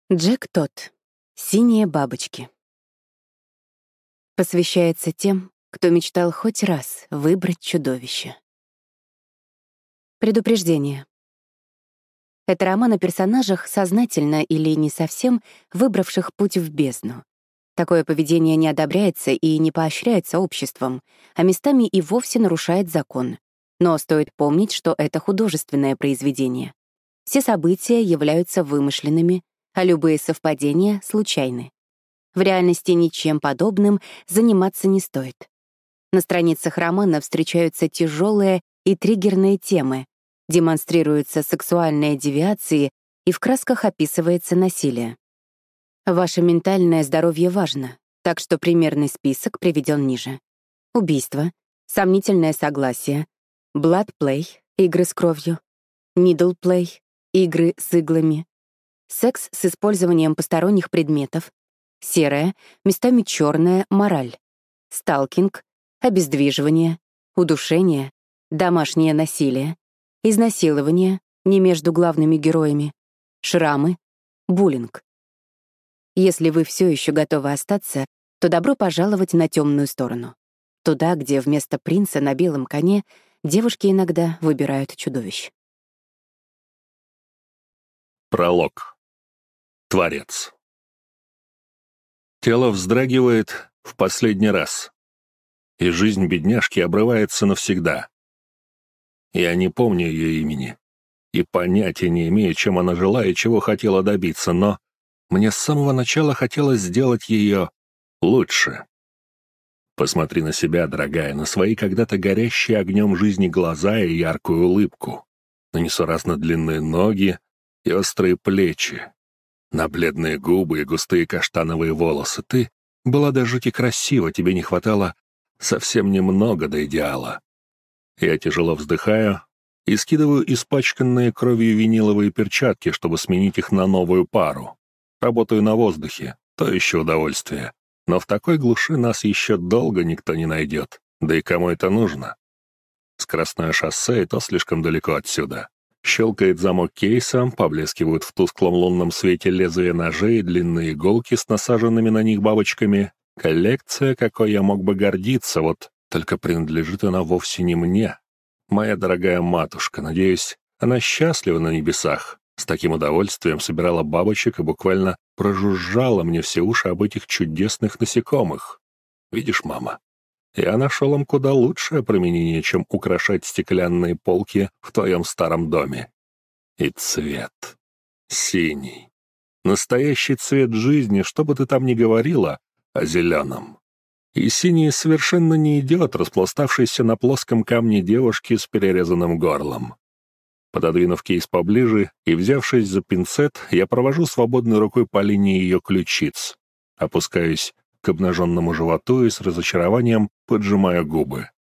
Джек Тодд. «Синие бабочки». Посвящается тем, кто мечтал хоть раз выбрать чудовище. Предупреждение. Это роман о персонажах, сознательно или не совсем выбравших путь в бездну. Такое поведение не одобряется и не поощряется обществом, а местами и вовсе нарушает закон. Но стоит помнить, что это художественное произведение. Все события являются вымышленными, а любые совпадения случайны. В реальности ничем подобным заниматься не стоит. На страницах романа встречаются тяжелые и триггерные темы, демонстрируются сексуальные девиации и в красках описывается насилие. Ваше ментальное здоровье важно, так что примерный список приведен ниже. Убийство, сомнительное согласие, bloodplay, игры с кровью, needleplay, игры с иглами, секс с использованием посторонних предметов, серая, местами черная мораль, сталкинг, обездвиживание, удушение, домашнее насилие, изнасилование не между главными героями, шрамы, буллинг. Если вы все еще готовы остаться, то добро пожаловать на темную сторону. Туда, где вместо принца на белом коне девушки иногда выбирают чудовищ. Пролог. Творец. Тело вздрагивает в последний раз, и жизнь бедняжки обрывается навсегда. Я не помню ее имени и понятия не имею, чем она жила и чего хотела добиться, но мне с самого начала хотелось сделать ее лучше. Посмотри на себя, дорогая, на свои когда-то горящие огнем жизни глаза и яркую улыбку, на несуразно длинные ноги и острые плечи, на бледные губы и густые каштановые волосы. Ты была до жути красива, тебе не хватало совсем немного до идеала. Я тяжело вздыхаю и скидываю испачканные кровью виниловые перчатки, чтобы сменить их на новую пару. Работаю на воздухе, то еще удовольствие. Но в такой глуши нас еще долго никто не найдет. Да и кому это нужно? Скоростное шоссе, и то слишком далеко отсюда. Щелкает замок кейса, поблескивают в тусклом лунном свете лезвия ножей и длинные иголки с насаженными на них бабочками. Коллекция, какой я мог бы гордиться, вот только принадлежит она вовсе не мне. Моя дорогая матушка, надеюсь, она счастлива на небесах. С таким удовольствием собирала бабочек и буквально прожужжала мне все уши об этих чудесных насекомых. Видишь, мама, я нашел им куда лучшее применение, чем украшать стеклянные полки в твоем старом доме. И цвет. Синий. Настоящий цвет жизни, что бы ты там ни говорила о зеленом. И синий совершенно не идет распластавшейся на плоском камне девушки с перерезанным горлом. Пододвинув кейс поближе и взявшись за пинцет, я провожу свободной рукой по линии ее ключиц, опускаюсь к обнаженному животу и с разочарованием поджимаю губы.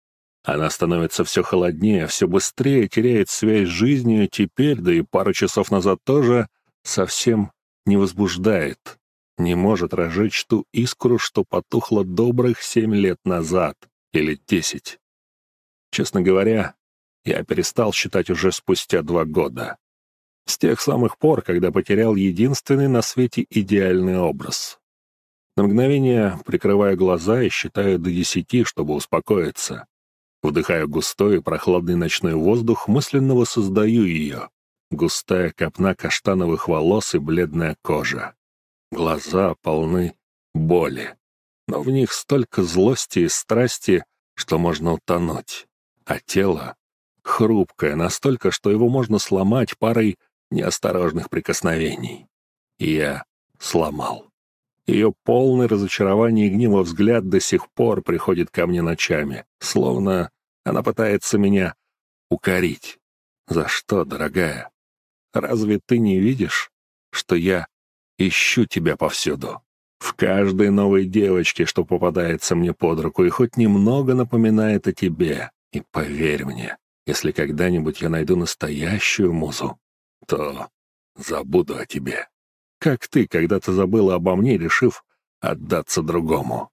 Она становится все холоднее, все быстрее теряет связь с жизнью, теперь, да и пару часов назад тоже, совсем не возбуждает, не может разжечь ту искру, что потухла добрых 7 лет назад или 10. Честно говоря, я перестал считать уже спустя 2 года. С тех самых пор, когда потерял единственный на свете идеальный образ. На мгновение прикрываю глаза и считаю до 10, чтобы успокоиться. Вдыхаю густой и прохладный ночной воздух, мысленно воссоздаю ее. Густая копна каштановых волос и бледная кожа. Глаза полны боли, но в них столько злости и страсти, что можно утонуть. А тело хрупкое настолько, что его можно сломать парой неосторожных прикосновений. И я сломал. Ее полный разочарование и гнева взгляд до сих пор приходит ко мне ночами, словно она пытается меня укорить. За что, дорогая? Разве ты не видишь, что я ищу тебя повсюду? В каждой новой девочке, что попадается мне под руку и хоть немного напоминает о тебе. И поверь мне, если когда-нибудь я найду настоящую музу, то забуду о тебе. Как ты когда-то забыла обо мне, решив отдаться другому.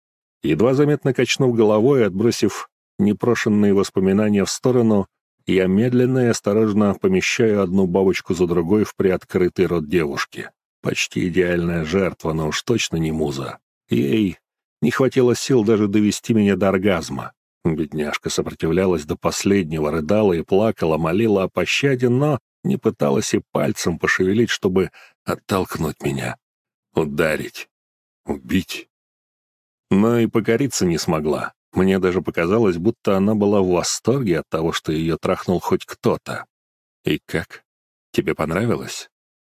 Едва заметно качнув головой и отбросив непрошенные воспоминания в сторону, я медленно и осторожно помещаю одну бабочку за другой в приоткрытый рот девушки. Почти идеальная жертва, но уж точно не муза. Ей не хватило сил даже довести меня до оргазма. Бедняжка сопротивлялась до последнего, рыдала и плакала, молила о пощаде, но не пыталась и пальцем пошевелить, чтобы оттолкнуть меня, ударить, убить. Но и покориться не смогла. Мне даже показалось, будто она была в восторге от того, что ее трахнул хоть кто-то. И как? Тебе понравилось?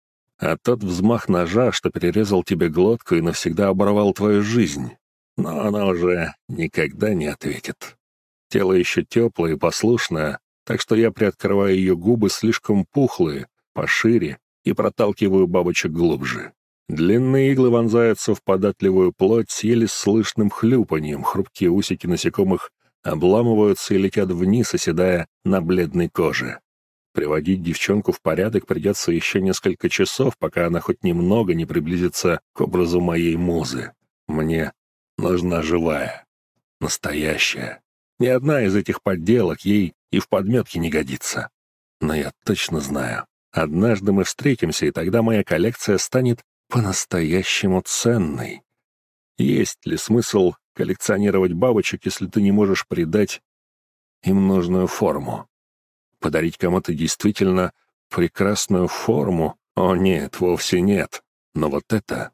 А тот взмах ножа, что перерезал тебе глотку и навсегда оборвал твою жизнь. Но она уже никогда не ответит. Тело еще теплое и послушное, так что я приоткрываю ее губы слишком пухлые, пошире, и проталкиваю бабочек глубже. Длинные иглы вонзаются в податливую плоть с еле слышным хлюпаньем, хрупкие усики насекомых обламываются и летят вниз, оседая на бледной коже. Приводить девчонку в порядок придется еще несколько часов, пока она хоть немного не приблизится к образу моей музы. Мне нужна живая, настоящая. Ни одна из этих подделок ей и в подметке не годится. Но я точно знаю, однажды мы встретимся, и тогда моя коллекция станет по-настоящему ценной. Есть ли смысл коллекционировать бабочек, если ты не можешь придать им нужную форму? Подарить кому-то действительно прекрасную форму? О нет, вовсе нет. Но вот это...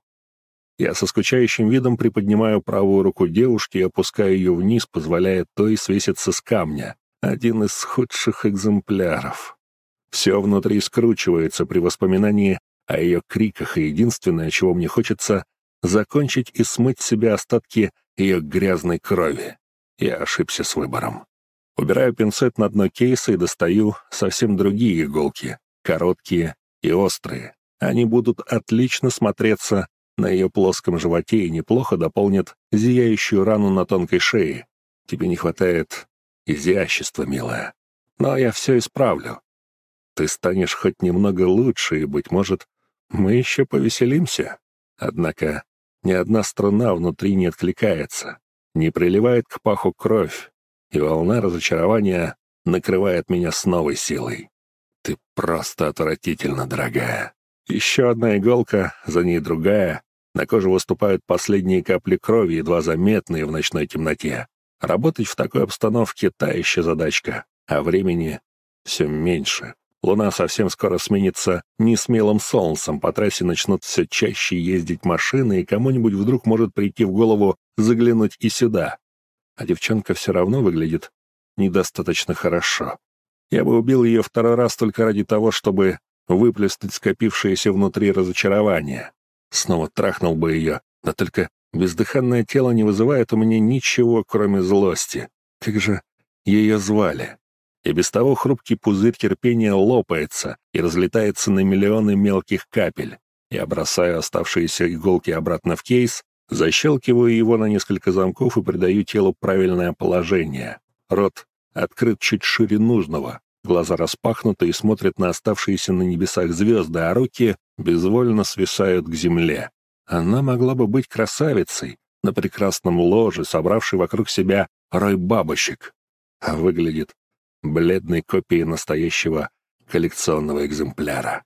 Я со скучающим видом приподнимаю правую руку девушки и опускаю ее вниз, позволяя той свеситься с камня. Один из худших экземпляров. Все внутри скручивается при воспоминании о ее криках, и единственное, чего мне хочется, закончить и смыть с себя остатки ее грязной крови. Я ошибся с выбором. Убираю пинцет на дно кейса и достаю совсем другие иголки, короткие и острые. Они будут отлично смотреться на ее плоском животе и неплохо дополнят зияющую рану на тонкой шее. Тебе не хватает изящества, милая. Но я все исправлю. Ты станешь хоть немного лучше, и, быть может, мы еще повеселимся. Однако ни одна струна внутри не откликается, не приливает к паху кровь, и волна разочарования накрывает меня с новой силой. Ты просто отвратительно, дорогая. Еще одна иголка, за ней другая. На коже выступают последние капли крови, едва заметные в ночной темноте. Работать в такой обстановке — та еще задачка, а времени все меньше. Луна совсем скоро сменится несмелым солнцем, по трассе начнут все чаще ездить машины, и кому-нибудь вдруг может прийти в голову заглянуть и сюда. А девчонка все равно выглядит недостаточно хорошо. Я бы убил ее второй раз только ради того, чтобы выплеснуть скопившееся внутри разочарование. Снова трахнул бы ее, да только бездыханное тело не вызывает у меня ничего, кроме злости. Как же ее звали? И без того хрупкий пузырь терпения лопается и разлетается на миллионы мелких капель. Я бросаю оставшиеся иголки обратно в кейс, защелкиваю его на несколько замков и придаю телу правильное положение. Рот открыт чуть шире нужного, глаза распахнуты и смотрят на оставшиеся на небесах звезды, а руки безвольно свисают к земле. Она могла бы быть красавицей на прекрасном ложе, собравшей вокруг себя рой бабочек, а выглядит бледной копией настоящего коллекционного экземпляра.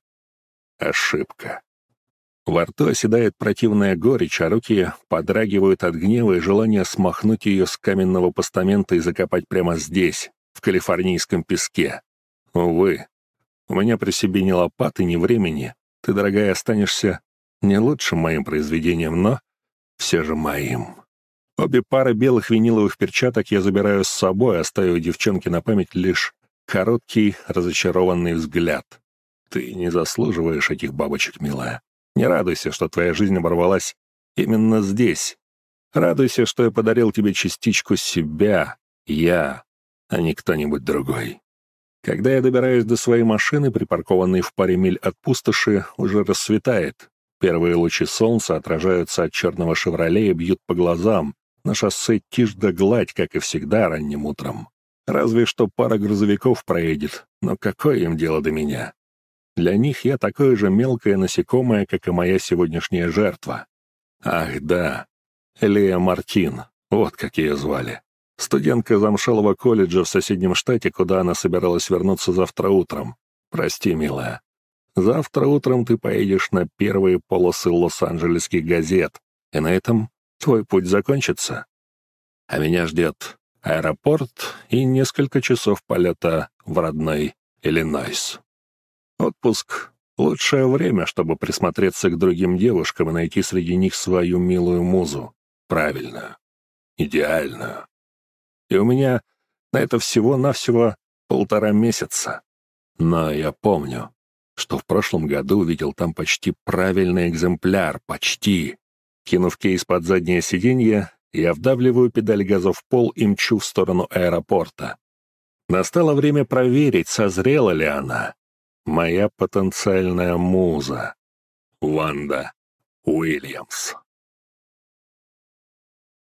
Ошибка. Во рту оседает противная горечь, а руки подрагивают от гнева и желания смахнуть ее с каменного постамента и закопать прямо здесь, в калифорнийском песке. Увы, у меня при себе ни лопаты, ни времени. Ты, дорогая, останешься не лучшим моим произведением, но все же моим. Обе пары белых виниловых перчаток я забираю с собой, оставив девчонке на память лишь короткий, разочарованный взгляд. Ты не заслуживаешь этих бабочек, милая. Не радуйся, что твоя жизнь оборвалась именно здесь. Радуйся, что я подарил тебе частичку себя, я, а не кто-нибудь другой. Когда я добираюсь до своей машины, припаркованной в паре миль от пустоши, уже рассветает. Первые лучи солнца отражаются от черного «Шевроле» и бьют по глазам. На шоссе тишь да гладь, как и всегда, ранним утром. Разве что пара грузовиков проедет, но какое им дело до меня? Для них я такое же мелкое насекомое, как и моя сегодняшняя жертва. Ах да, Лея Мартин, вот как ее звали. Студентка замшелого колледжа в соседнем штате, куда она собиралась вернуться завтра утром. Прости, милая. Завтра утром ты поедешь на первые полосы лос-анджелесских газет, и на этом твой путь закончится. А меня ждет аэропорт и несколько часов полета в родной Иллинойс. Отпуск — лучшее время, чтобы присмотреться к другим девушкам и найти среди них свою милую музу, правильную, идеальную. И у меня на это всего-навсего 1,5 месяца. Но я помню, что в прошлом году увидел там почти правильный экземпляр, почти. Кинув кейс под заднее сиденье, я вдавливаю педаль газа в пол и мчу в сторону аэропорта. Настало время проверить, созрела ли она. Моя потенциальная муза. Ванда Уильямс.